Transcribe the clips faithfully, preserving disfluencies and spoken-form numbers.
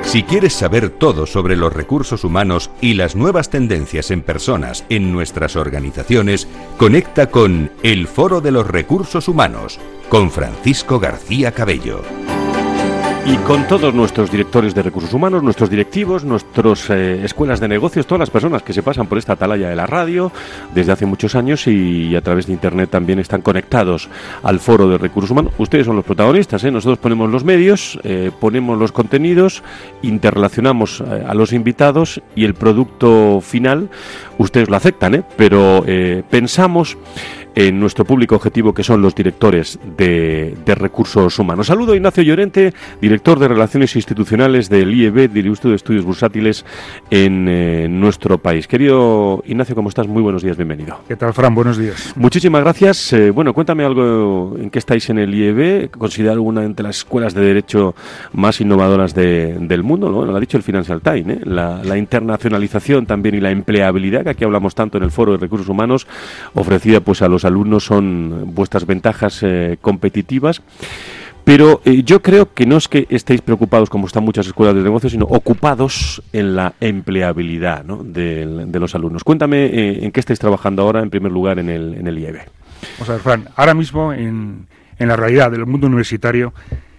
Si quieres saber todo sobre los recursos humanos y las nuevas tendencias en personas en nuestras organizaciones, conecta con El Foro de los Recursos Humanos, con Francisco García Cabello. Y con todos nuestros directores de recursos humanos, nuestros directivos, nuestras eh, escuelas de negocios, todas las personas que se pasan por esta atalaya de la radio desde hace muchos años y a través de internet también están conectados al Foro de Recursos Humanos. Ustedes son los protagonistas, ¿eh? Nosotros ponemos los medios, eh, ponemos los contenidos, interrelacionamos eh, a los invitados y el producto final ustedes lo aceptan, ¿eh? Pero eh, pensamos en nuestro público objetivo, que son los directores de, de recursos humanos. Saludo a Ignacio Llorente, director de Relaciones Institucionales del I E B, del Instituto de Estudios Bursátiles en eh, nuestro país. Querido Ignacio, ¿cómo estás? Muy buenos días, bienvenido. ¿Qué tal, Fran? Buenos días. Muchísimas gracias. Eh, bueno, cuéntame algo, en qué estáis en el I E B, considerado una de las escuelas de Derecho más innovadoras de, del mundo, ¿no? Lo ha dicho el Financial Times, ¿eh? La, la internacionalización también y la empleabilidad, que aquí hablamos tanto en el Foro de Recursos Humanos, ofrecida pues a los alumnos, son vuestras ventajas eh, competitivas. Pero eh, yo creo que no es que estéis preocupados, como están muchas escuelas de negocios, sino ocupados en la empleabilidad, ¿no?, de, de los alumnos. Cuéntame eh, en qué estáis trabajando ahora, en primer lugar, en el, en el I E B. Vamos a ver, Fran, ahora mismo en, en la realidad del mundo universitario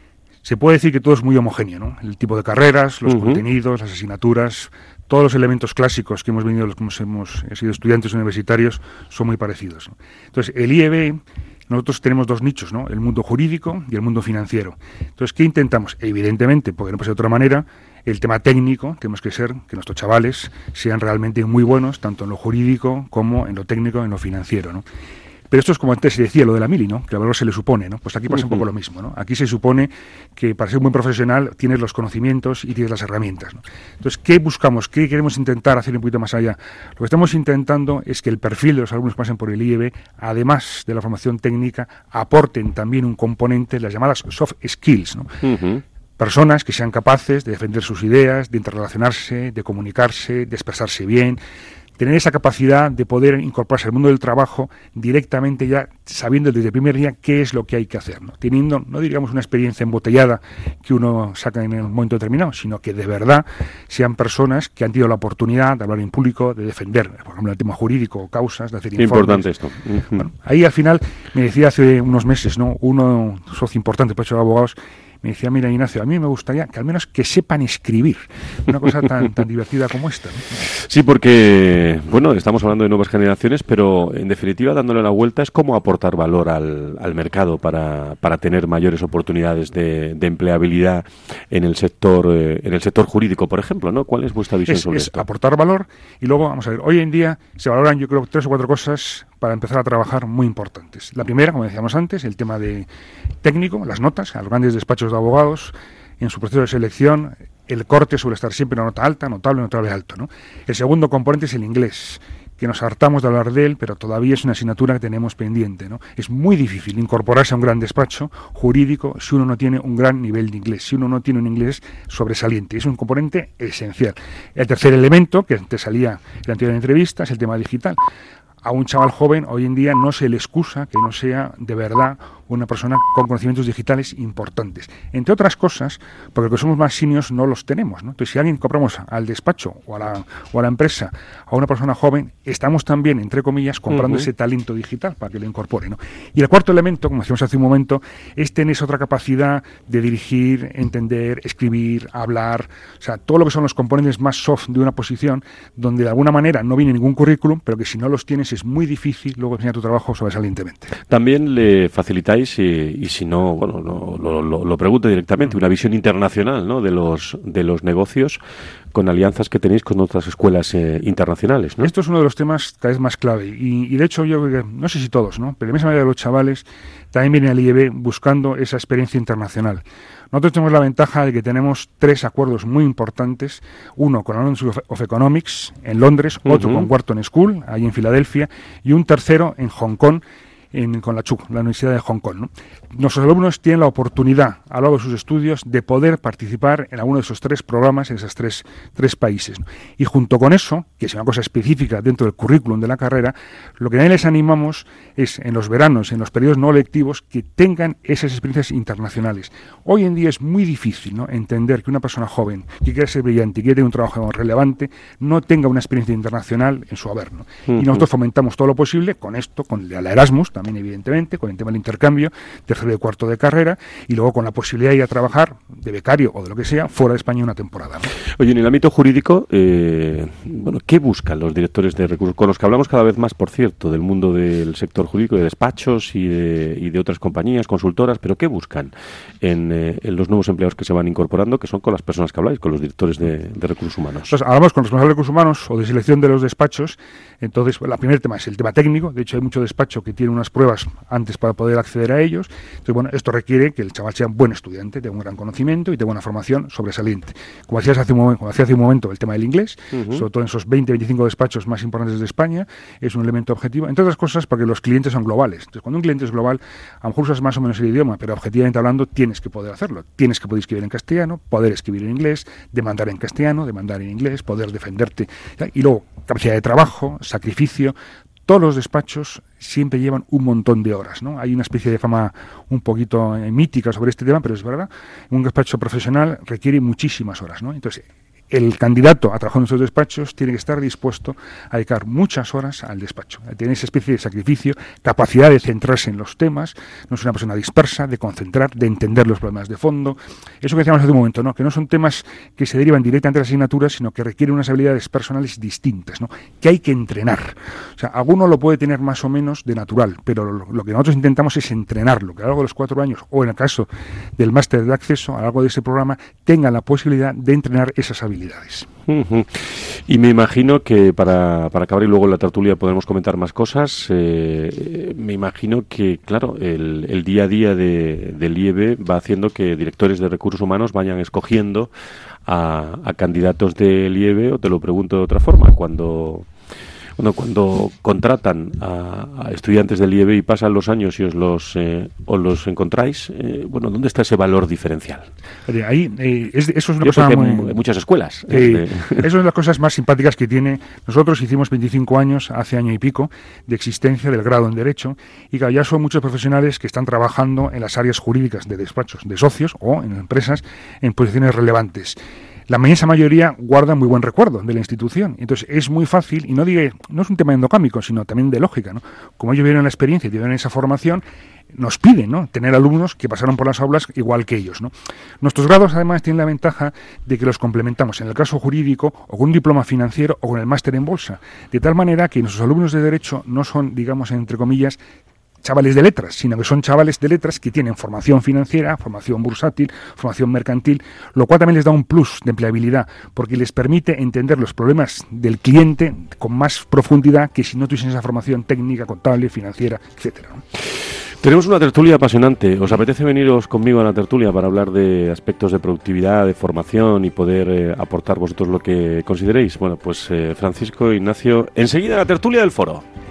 se puede decir que todo es muy homogéneo, ¿no? El tipo de carreras, los uh-huh. contenidos, las asignaturas, todos los elementos clásicos que hemos venido, los que hemos, hemos sido estudiantes universitarios, son muy parecidos, ¿no? Entonces, el I E B, nosotros tenemos dos nichos, ¿no? El mundo jurídico y el mundo financiero. Entonces, ¿qué intentamos? Evidentemente, porque no puede ser de otra manera, el tema técnico, tenemos que ser que nuestros chavales sean realmente muy buenos, tanto en lo jurídico como en lo técnico, en lo financiero, ¿no? Pero esto es como antes se decía, lo de la mili, ¿no?, que a valor se le supone, ¿no? Pues aquí pasa un poco lo mismo, ¿no? Aquí se supone que para ser un buen profesional tienes los conocimientos y tienes las herramientas, ¿no? Entonces, ¿qué buscamos? ¿Qué queremos intentar hacer un poquito más allá? Lo que estamos intentando es que el perfil de los alumnos que pasen por el I E B, además de la formación técnica, aporten también un componente, las llamadas soft skills, ¿no? Uh-huh. Personas que sean capaces de defender sus ideas, de interrelacionarse, de comunicarse, de expresarse bien, tener esa capacidad de poder incorporarse al mundo del trabajo directamente, ya sabiendo desde el primer día qué es lo que hay que hacer, ¿no? Teniendo, no diríamos una experiencia embotellada que uno saca en un momento determinado, sino que de verdad sean personas que han tenido la oportunidad de hablar en público, de defender, por ejemplo, el tema jurídico o causas, de hacer informes. Importante esto. Uh-huh. Bueno, ahí al final me decía hace unos meses, ¿no?, uno socio importante, por hecho de abogados, me decía, mira, Ignacio, a mí me gustaría que al menos que sepan escribir una cosa tan, tan divertida como esta, ¿no? Sí, porque, bueno, estamos hablando de nuevas generaciones, pero en definitiva, dándole la vuelta, es cómo aportar valor al, al mercado para, para tener mayores oportunidades de, de empleabilidad en el sector eh, en el sector jurídico, por ejemplo, ¿no? ¿Cuál es vuestra visión es, sobre es esto? Aportar valor y luego, vamos a ver, hoy en día se valoran, yo creo, tres o cuatro cosas para empezar a trabajar muy importantes. La primera, como decíamos antes, el tema de técnico, las notas, a los grandes despachos de abogados, en su proceso de selección, el corte suele estar siempre en una nota alta, notable, notable, alto, ¿no? El segundo componente es el inglés, que nos hartamos de hablar de él, pero todavía es una asignatura que tenemos pendiente, ¿no? Es muy difícil incorporarse a un gran despacho jurídico si uno no tiene un gran nivel de inglés, si uno no tiene un inglés sobresaliente. Es un componente esencial. El tercer elemento, que antes salía en la anterior entrevista, es el tema digital. A un chaval joven hoy en día no se le excusa que no sea de verdad una persona con conocimientos digitales importantes. Entre otras cosas, porque los que somos más seniors no los tenemos, ¿no? Entonces, si alguien compramos al despacho o a la, o a la empresa a una persona joven, estamos también, entre comillas, comprando uh-huh. ese talento digital para que lo incorpore, ¿no? Y el cuarto elemento, como decíamos hace un momento, es tener esa otra capacidad de dirigir, entender, escribir, hablar, o sea, todo lo que son los componentes más soft de una posición, donde de alguna manera no viene ningún currículum, pero que si no los tienes es muy difícil luego enseñar tu trabajo sobresalientemente. También le facilitáis, y, y si no, bueno, lo, lo, lo, lo pregunto directamente, una visión internacional, ¿no?, de los de los negocios con alianzas que tenéis con otras escuelas eh, internacionales, ¿no? Esto es uno de los temas cada vez más clave y, y de hecho yo no sé si todos, ¿no?, pero la misma mayoría de los chavales también vienen al I E B buscando esa experiencia internacional. Nosotros tenemos la ventaja de que tenemos tres acuerdos muy importantes, uno con la London School of Economics en Londres, uh-huh. otro con Wharton School, ahí en Filadelfia, y un tercero en Hong Kong, en, con la C H U, la Universidad de Hong Kong, ¿no? Nuestros alumnos tienen la oportunidad, a lo largo de sus estudios, de poder participar en alguno de esos tres programas, en esos tres, tres países, ¿no? Y junto con eso, que es una cosa específica dentro del currículum de la carrera, lo que también les animamos es, en los veranos, en los periodos no lectivos, que tengan esas experiencias internacionales. Hoy en día es muy difícil, ¿no?, entender que una persona joven que quiere ser brillante y quiere tener un trabajo relevante no tenga una experiencia internacional en su haber, ¿no? Uh-huh. Y nosotros fomentamos todo lo posible con esto, con la Erasmus también, evidentemente, con el tema del intercambio, tercero y cuarto de carrera, y luego con la posibilidad de ir a trabajar de becario o de lo que sea fuera de España una temporada, ¿no? Oye, en el ámbito jurídico, eh, bueno, ¿qué buscan los directores de recursos? Con los que hablamos cada vez más, por cierto, del mundo del sector jurídico, de despachos y de, y de otras compañías, consultoras, pero ¿qué buscan en, eh, en los nuevos empleados que se van incorporando, que son con las personas que habláis, con los directores de, de recursos humanos? Entonces, hablamos con responsables de recursos humanos o de selección de los despachos. Entonces, bueno, el primer tema es el tema técnico. De hecho, hay mucho despacho que tiene unas pruebas antes para poder acceder a ellos. Entonces, bueno, esto requiere que el chaval sea un buen estudiante, tenga un gran conocimiento y tenga una formación sobresaliente. Como decías hace un momento, como decía hace un momento, el tema del inglés, uh-huh. sobre todo en esos veinte, veinticinco despachos más importantes de España, es un elemento objetivo. Entre otras cosas, porque los clientes son globales. Entonces, cuando un cliente es global, a lo mejor usas más o menos el idioma, pero objetivamente hablando, tienes que poder hacerlo. Tienes que poder escribir en castellano, poder escribir en inglés, demandar en castellano, demandar en inglés, poder defenderte. Y luego, capacidad de trabajo, sacrificio. Todos los despachos siempre llevan un montón de horas, ¿no? Hay una especie de fama un poquito eh, mítica sobre este tema, pero es verdad. Un despacho profesional requiere muchísimas horas, ¿no? Entonces, el candidato a trabajar en nuestros despachos tiene que estar dispuesto a dedicar muchas horas al despacho, a tener esa especie de sacrificio, capacidad de centrarse en los temas, no es una persona dispersa, de concentrar, de entender los problemas de fondo. Eso que decíamos hace un momento, ¿no?, que no son temas que se derivan directamente de las asignaturas, sino que requieren unas habilidades personales distintas, ¿no?, que hay que entrenar. O sea, alguno lo puede tener más o menos de natural, pero lo, lo que nosotros intentamos es entrenarlo, que a lo largo de los cuatro años, o en el caso del máster de acceso, a lo largo de ese programa, tengan la posibilidad de entrenar esas habilidades. Uh-huh. Y me imagino que para, para acabar y luego en la tertulia podemos comentar más cosas, eh, me imagino que, claro, el, el día a día de, del I E B va haciendo que directores de recursos humanos vayan escogiendo a, a candidatos del I E B, o te lo pregunto de otra forma, cuando... Bueno, cuando contratan a, a estudiantes del I E B y pasan los años y os los, eh, os los encontráis, eh, bueno, ¿dónde está ese valor diferencial? Ahí, eh, es, eso es una Yo cosa sé que muy... en muchas escuelas. Eh, este... Eso es las cosas más simpáticas que tiene. Nosotros hicimos veinticinco años, hace año y pico, de existencia del grado en Derecho, y que ya son muchos profesionales que están trabajando en las áreas jurídicas de despachos, de socios o en empresas en posiciones relevantes. La inmensa mayoría guarda muy buen recuerdo de la institución. Entonces es muy fácil, y no digo, no es un tema endocámico, sino también de lógica, ¿no? Como ellos vieron la experiencia y tuvieron esa formación, nos piden, ¿no?, tener alumnos que pasaron por las aulas igual que ellos, ¿no? Nuestros grados además tienen la ventaja de que los complementamos en el caso jurídico o con un diploma financiero o con el máster en bolsa, de tal manera que nuestros alumnos de Derecho no son, digamos, entre comillas, chavales de letras, sino que son chavales de letras que tienen formación financiera, formación bursátil, formación mercantil, lo cual también les da un plus de empleabilidad, porque les permite entender los problemas del cliente con más profundidad que si no tuviesen esa formación técnica, contable, financiera, etcétera, ¿no? Tenemos una tertulia apasionante. ¿Os apetece veniros conmigo a la tertulia para hablar de aspectos de productividad, de formación y poder eh, aportar vosotros lo que consideréis? Bueno, pues eh, Francisco, Ignacio, enseguida la tertulia del foro.